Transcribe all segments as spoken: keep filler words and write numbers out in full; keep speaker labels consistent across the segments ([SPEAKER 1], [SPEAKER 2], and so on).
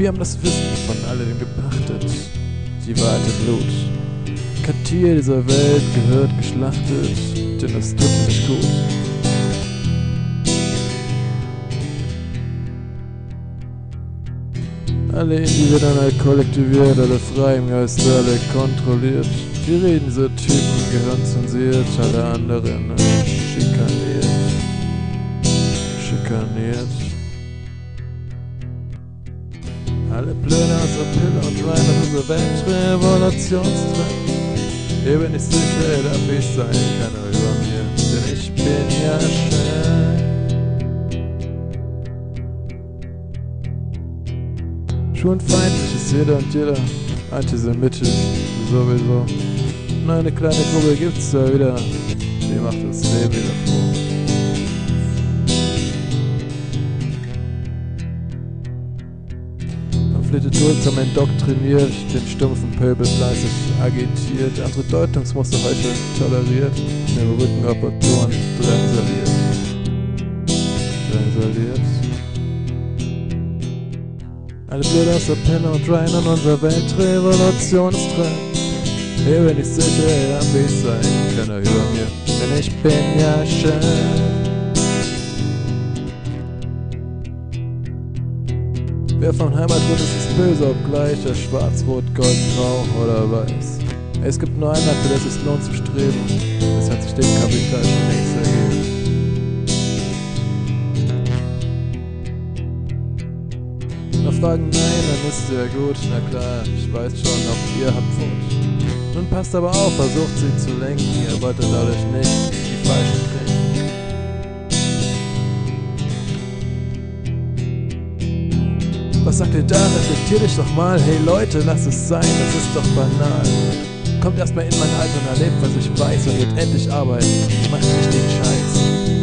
[SPEAKER 1] Wir haben das Wissen von alledem gepachtet, die Wahrheit im Blut. Kein Tier dieser Welt gehört geschlachtet, denn das tut mir nicht gut. Alle individuell kollektiviert, alle frei im Geist, alle kontrolliert. Die Reden dieser Typen gehören zensiert, alle anderen schikaniert. Schikaniert. Alle Pläne aus der Pille und rein in unser Weltrevolutionstrend. Hier bin ich sicher, er darf ich sein, keiner über mir, denn ich bin ja schön. Schon feindlich ist jeder und jeder, antisemitisch sowieso. Und eine kleine Gruppe gibt's da wieder, die macht das Leben wieder froh. Pamphlet duldsam indoktriniert, den stumpfen Pöbel fleißig agitiert, andere Deutungsmuster heute toleriert, in den Rücken Rapporturen drangsaliert. Drangsaliert. Alle Bilder aus der Pille und rein an unser Weltrevolutionstrend. Hier bin ich sicher, er darf ich sein, keiner über mir, denn ich bin ja schön. Wer von Heimat wird, ist böse, obgleich er schwarz, rot, gold, grau oder weiß. Es gibt nur ein Land, für das es lohnt zu streben, es hat sich dem Kapital schon längst ergeben. Noch Fragen, nein, dann ist ja gut, na klar, ich weiß schon, auch ihr habt Wut. Nun passt aber auf, versucht sie zu lenken, ihr wollt dadurch nicht die falschen kriegen. Was sagt ihr da? Reflektier dich doch mal, hey Leute, lass es sein, das ist doch banal. Kommt erstmal in mein Alter und erlebt, was ich weiß und geht endlich arbeiten. Macht richtigen Scheiß.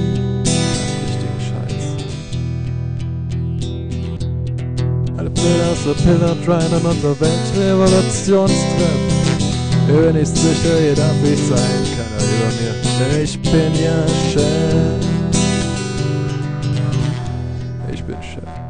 [SPEAKER 1] Alle Bilder aus der Pille und rein an unser Weltrevolutionstrend. Hier bin ich sicher, hier darf ich sein, keiner über mir, denn ich bin ja schön. Ich bin schön.